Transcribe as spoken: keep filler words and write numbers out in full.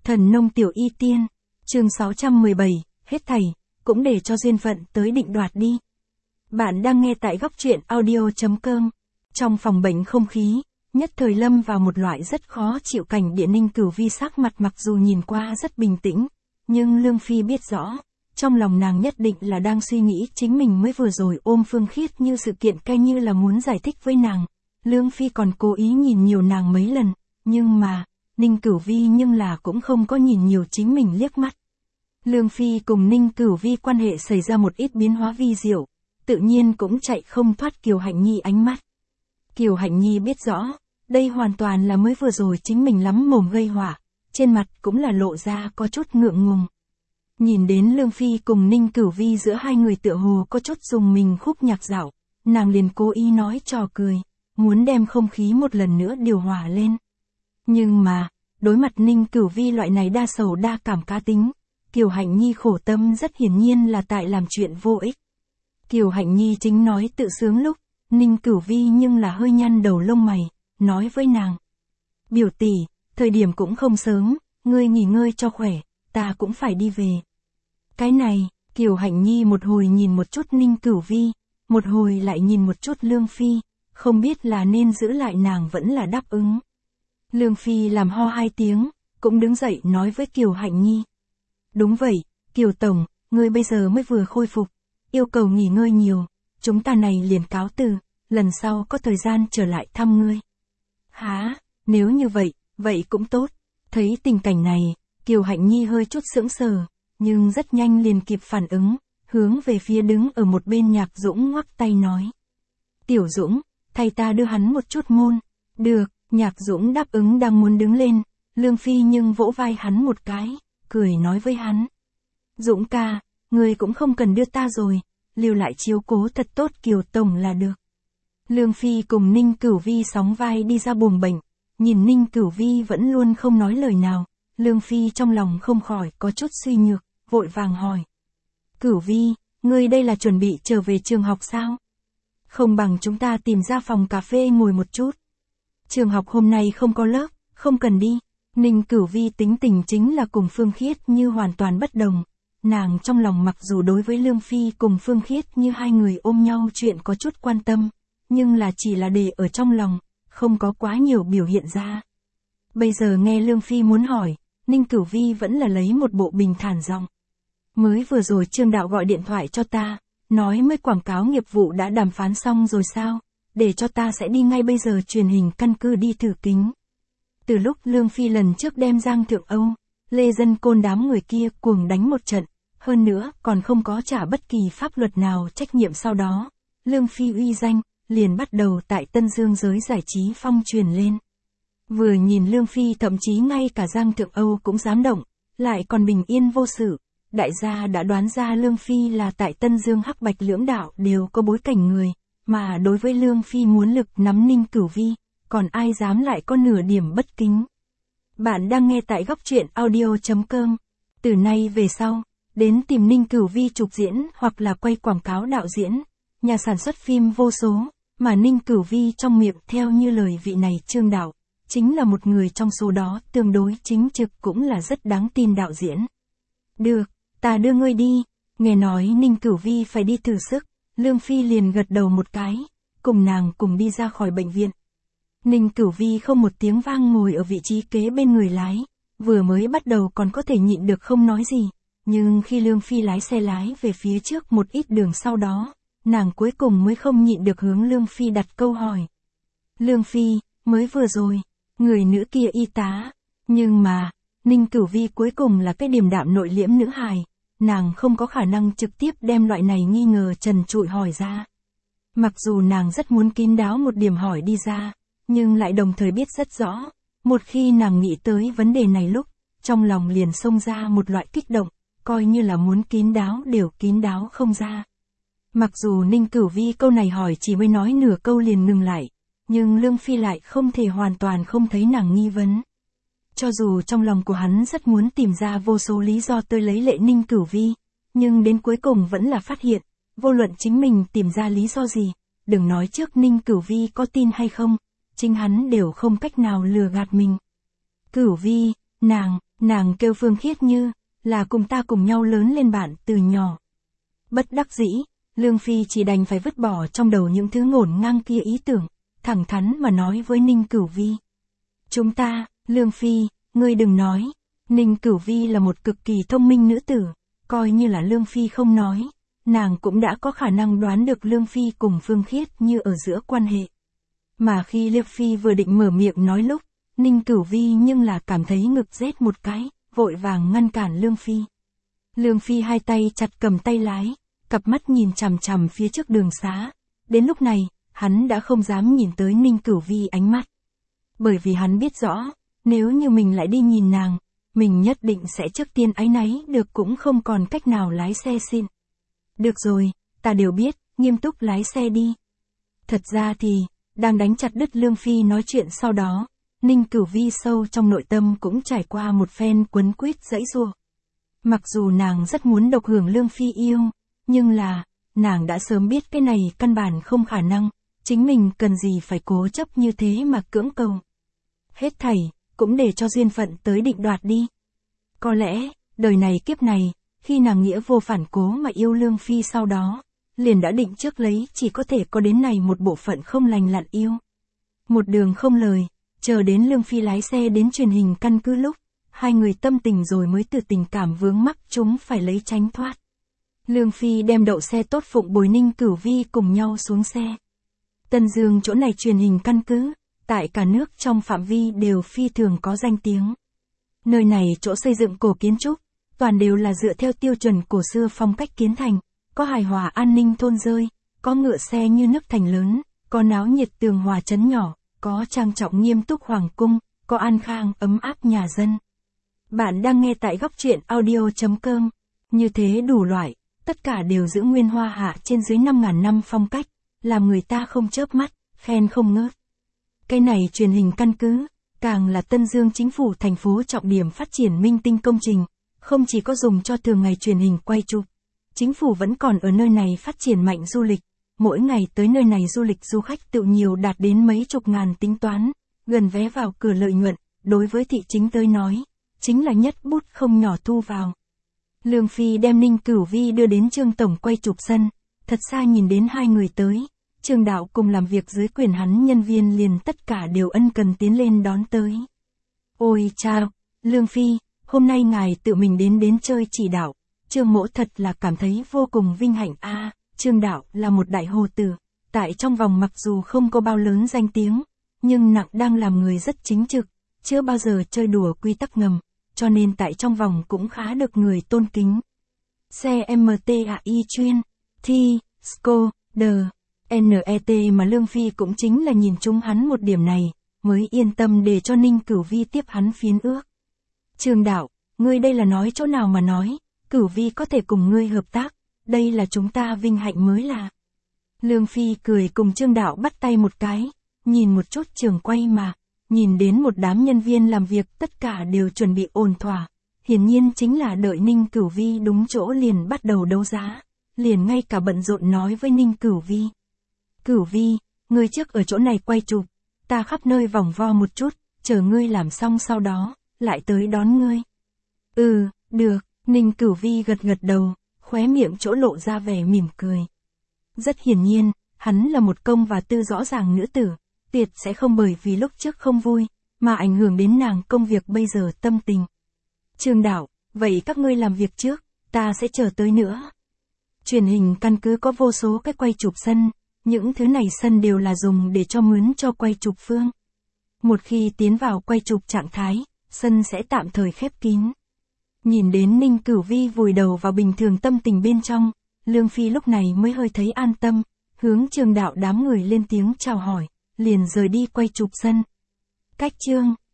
Thần nông tiểu y tiên, chương sáu trăm mười bảy, hết thảy, cũng để cho duyên phận tới định đoạt đi. Bạn đang nghe tại góc truyện audio chấm com. Trong phòng bệnh không khí, nhất thời lâm vào một loại rất khó chịu cảnh địa. Ninh Cửu Vi sắc mặt mặc dù nhìn qua rất bình tĩnh, nhưng Lương Phi biết rõ, trong lòng nàng nhất định là đang suy nghĩ chính mình mới vừa rồi ôm Phương Khiết như sự kiện coi như là muốn giải thích với nàng. Lương Phi còn cố ý nhìn nhiều nàng mấy lần, nhưng mà, Ninh Cửu Vi nhưng là cũng không có nhìn nhiều chính mình liếc mắt. Lương Phi cùng Ninh Cửu Vi quan hệ xảy ra một ít biến hóa vi diệu, tự nhiên cũng chạy không thoát Kiều Hạnh Nhi ánh mắt. Kiều Hạnh Nhi biết rõ, đây hoàn toàn là mới vừa rồi chính mình lắm mồm gây họa, trên mặt cũng là lộ ra có chút ngượng ngùng. Nhìn đến Lương Phi cùng Ninh Cửu Vi giữa hai người tựa hồ có chút dùng mình khúc nhạc dạo, nàng liền cố ý nói trò cười, muốn đem không khí một lần nữa điều hòa lên. Nhưng mà, đối mặt Ninh Cửu Vi loại này đa sầu đa cảm cá tính, Kiều Hạnh Nhi khổ tâm rất hiển nhiên là tại làm chuyện vô ích. Kiều Hạnh Nhi chính nói tự sướng lúc, Ninh Cửu Vi nhưng là hơi nhăn đầu lông mày, nói với nàng. Biểu tỷ, thời điểm cũng không sớm, ngươi nghỉ ngơi cho khỏe, ta cũng phải đi về. Cái này, Kiều Hạnh Nhi một hồi nhìn một chút Ninh Cửu Vi, một hồi lại nhìn một chút Lương Phi, không biết là nên giữ lại nàng vẫn là đáp ứng. Lương Phi làm ho hai tiếng, cũng đứng dậy nói với Kiều Hạnh Nhi. Đúng vậy, Kiều Tổng, ngươi bây giờ mới vừa khôi phục, yêu cầu nghỉ ngơi nhiều, chúng ta này liền cáo từ, lần sau có thời gian trở lại thăm ngươi. Hả, nếu như vậy, vậy cũng tốt. Thấy tình cảnh này, Kiều Hạnh Nhi hơi chút sững sờ, nhưng rất nhanh liền kịp phản ứng, hướng về phía đứng ở một bên Nhạc Dũng ngoắc tay nói. Tiểu Dũng, thay ta đưa hắn một chút môn. Được, Nhạc Dũng đáp ứng đang muốn đứng lên, Lương Phi nhưng vỗ vai hắn một cái, cười nói với hắn. Dũng ca, ngươi cũng không cần đưa ta rồi, lưu lại chiếu cố thật tốt Kiều Tổng là được. Lương Phi cùng Ninh Cửu Vi sóng vai đi ra buồng bệnh, nhìn Ninh Cửu Vi vẫn luôn không nói lời nào, Lương Phi trong lòng không khỏi có chút suy nhược, vội vàng hỏi. Cửu Vi, ngươi đây là chuẩn bị trở về trường học sao? Không bằng chúng ta tìm ra phòng cà phê ngồi một chút. Trường học hôm nay không có lớp, không cần đi. Ninh Cửu Vi tính tình chính là cùng Phương Khiết như hoàn toàn bất đồng. Nàng trong lòng mặc dù đối với Lương Phi cùng Phương Khiết như hai người ôm nhau chuyện có chút quan tâm, nhưng là chỉ là để ở trong lòng, không có quá nhiều biểu hiện ra. Bây giờ nghe Lương Phi muốn hỏi, Ninh Cửu Vi vẫn là lấy một bộ bình thản giọng. Mới vừa rồi Trương Đạo gọi điện thoại cho ta, nói mới quảng cáo nghiệp vụ đã đàm phán xong rồi sao, để cho ta sẽ đi ngay bây giờ truyền hình căn cứ đi thử kính. Từ lúc Lương Phi lần trước đem Giang Thượng Âu, Lê Dân Côn đám người kia cuồng đánh một trận, hơn nữa còn không có trả bất kỳ pháp luật nào trách nhiệm sau đó, Lương Phi uy danh, liền bắt đầu tại Tân Dương giới giải trí phong truyền lên. Vừa nhìn Lương Phi thậm chí ngay cả Giang Thượng Âu cũng dám động, lại còn bình yên vô sự, đại gia đã đoán ra Lương Phi là tại Tân Dương Hắc Bạch lưỡng đạo đều có bối cảnh người, mà đối với Lương Phi muốn lực nắm Ninh Cửu Vi, còn ai dám lại có nửa điểm bất kính. Bạn đang nghe tại góc truyện audio chấm com. Từ nay về sau, đến tìm Ninh Cửu Vi chụp diễn hoặc là quay quảng cáo đạo diễn, nhà sản xuất phim vô số, mà Ninh Cửu Vi trong miệng theo như lời vị này Trương Đạo, chính là một người trong số đó tương đối chính trực cũng là rất đáng tin đạo diễn. Được, ta đưa ngươi đi. Nghe nói Ninh Cửu Vi phải đi thử sức, Lương Phi liền gật đầu một cái, cùng nàng cùng đi ra khỏi bệnh viện. Ninh Cửu Vi không một tiếng vang ngồi ở vị trí kế bên người lái, vừa mới bắt đầu còn có thể nhịn được không nói gì, nhưng khi Lương Phi lái xe lái về phía trước một ít đường sau đó, nàng cuối cùng mới không nhịn được hướng Lương Phi đặt câu hỏi. Lương Phi, mới vừa rồi, người nữ kia y tá, nhưng mà, Ninh Cửu Vi cuối cùng là cái điềm đạm nội liễm nữ hài, nàng không có khả năng trực tiếp đem loại này nghi ngờ trần trụi hỏi ra. Mặc dù nàng rất muốn kín đáo một điểm hỏi đi ra, nhưng lại đồng thời biết rất rõ, một khi nàng nghĩ tới vấn đề này lúc, trong lòng liền xông ra một loại kích động, coi như là muốn kín đáo đều kín đáo không ra. Mặc dù Ninh Cửu Vi câu này hỏi chỉ mới nói nửa câu liền ngừng lại, nhưng Lương Phi lại không thể hoàn toàn không thấy nàng nghi vấn. Cho dù trong lòng của hắn rất muốn tìm ra vô số lý do tới lấy lệ Ninh Cửu Vi, nhưng đến cuối cùng vẫn là phát hiện, vô luận chính mình tìm ra lý do gì, đừng nói trước Ninh Cửu Vi có tin hay không, chính hắn đều không cách nào lừa gạt mình. Cửu Vi, nàng, Nàng kêu Phương Khiết Như, là cùng ta cùng nhau lớn lên bạn từ nhỏ. Bất đắc dĩ, Lương Phi chỉ đành phải vứt bỏ trong đầu những thứ ngổn ngang kia ý tưởng, thẳng thắn mà nói với Ninh Cửu Vi. Chúng ta, Lương Phi, ngươi đừng nói, Ninh Cửu Vi là một cực kỳ thông minh nữ tử, coi như là Lương Phi không nói, nàng cũng đã có khả năng đoán được Lương Phi cùng Phương Khiết Như ở giữa quan hệ. Mà khi Lương Phi vừa định mở miệng nói lúc, Ninh Cửu Vi nhưng là cảm thấy ngực rét một cái, vội vàng ngăn cản Lương Phi. Lương Phi hai tay chặt cầm tay lái, cặp mắt nhìn chằm chằm phía trước đường xá. Đến lúc này, hắn đã không dám nhìn tới Ninh Cửu Vi ánh mắt. Bởi vì hắn biết rõ, nếu như mình lại đi nhìn nàng, mình nhất định sẽ trước tiên áy náy được cũng không còn cách nào lái xe xin. Được rồi, ta đều biết, nghiêm túc lái xe đi. Thật ra thì, đang đánh chặt đứt Lương Phi nói chuyện sau đó, Ninh Cửu Vi sâu trong nội tâm cũng trải qua một phen quấn quýt giãy giụa. Mặc dù nàng rất muốn độc hưởng Lương Phi yêu, nhưng là, nàng đã sớm biết cái này căn bản không khả năng, chính mình cần gì phải cố chấp như thế mà cưỡng cầu. Hết thảy, cũng để cho duyên phận tới định đoạt đi. Có lẽ, đời này kiếp này, khi nàng nghĩa vô phản cố mà yêu Lương Phi sau đó, liền đã định trước lấy chỉ có thể có đến này một bộ phận không lành lặn yêu. Một đường không lời, chờ đến Lương Phi lái xe đến truyền hình căn cứ lúc, hai người tâm tình rồi mới từ tình cảm vướng mắc chúng phải lấy tránh thoát. Lương Phi đem đậu xe tốt phụng bồi Ninh Cửu Vi cùng nhau xuống xe. Tân Dương chỗ này truyền hình căn cứ, tại cả nước trong phạm vi đều phi thường có danh tiếng. Nơi này chỗ xây dựng cổ kiến trúc, toàn đều là dựa theo tiêu chuẩn cổ xưa phong cách kiến thành, có hài hòa an ninh thôn rơi, có ngựa xe như nước thành lớn, có náo nhiệt tường hòa trấn nhỏ, có trang trọng nghiêm túc hoàng cung, có an khang ấm áp nhà dân. Bạn đang nghe tại góc truyện audio chấm com. Như thế đủ loại, tất cả đều giữ nguyên hoa hạ trên dưới năm ngàn năm phong cách, làm người ta không chớp mắt, khen không ngớt. Cái này truyền hình căn cứ, càng là Tân Dương chính phủ thành phố trọng điểm phát triển minh tinh công trình, không chỉ có dùng cho thường ngày truyền hình quay chụp. Chính phủ vẫn còn ở nơi này phát triển mạnh du lịch, mỗi ngày tới nơi này du lịch du khách tự nhiều đạt đến mấy chục ngàn tính toán, gần vé vào cửa lợi nhuận, đối với thị chính tới nói, chính là nhất bút không nhỏ thu vào. Lương Phi đem Ninh Cửu Vi đưa đến Trương tổng quay chụp sân, thật xa nhìn đến hai người tới, Trương đạo cùng làm việc dưới quyền hắn nhân viên liền tất cả đều ân cần tiến lên đón tới. Ôi chao, Lương Phi, hôm nay ngài tự mình đến đến chơi chỉ đạo, Trương mỗ thật là cảm thấy vô cùng vinh hạnh a. À, Trương đạo là một đại hồ tử, tại trong vòng mặc dù không có bao lớn danh tiếng, nhưng nặng đang làm người rất chính trực, chưa bao giờ chơi đùa quy tắc ngầm, cho nên tại trong vòng cũng khá được người tôn kính. Xe em tê a i chuyên, thi, sco, đờ, net mà Lương Phi cũng chính là nhìn trúng hắn một điểm này, mới yên tâm để cho Ninh Cửu Vi tiếp hắn phiến ước. Trương đạo, ngươi đây là nói chỗ nào mà nói, Cửu Vi có thể cùng ngươi hợp tác, đây là chúng ta vinh hạnh mới là. Lương Phi cười cùng Trương đạo bắt tay một cái, nhìn một chút trường quay mà, nhìn đến một đám nhân viên làm việc tất cả đều chuẩn bị ổn thỏa, hiển nhiên chính là đợi Ninh Cửu Vi đúng chỗ liền bắt đầu đấu giá, liền ngay cả bận rộn nói với Ninh Cửu Vi. Cửu Vi, ngươi trước ở chỗ này quay chụp, ta khắp nơi vòng vo một chút, chờ ngươi làm xong sau đó, lại tới đón ngươi. Ừ, được, Ninh Cửu Vi gật gật đầu, khóe miệng chỗ lộ ra vẻ mỉm cười. Rất hiển nhiên, hắn là một công và tư rõ ràng nữ tử, tuyệt sẽ không bởi vì lúc trước không vui, mà ảnh hưởng đến nàng công việc bây giờ tâm tình. Trương đạo, vậy các ngươi làm việc trước, ta sẽ chờ tới nữa. Truyền hình căn cứ có vô số cái quay chụp sân, những thứ này sân đều là dùng để cho mướn cho quay chụp phương. Một khi tiến vào quay chụp trạng thái, sân sẽ tạm thời khép kín. Nhìn đến Ninh Cửu Vi vùi đầu vào bình thường tâm tình bên trong, Lương Phi lúc này mới hơi thấy an tâm, hướng Trương đạo đám người lên tiếng chào hỏi, liền rời đi quay chụp sân. Cách Trương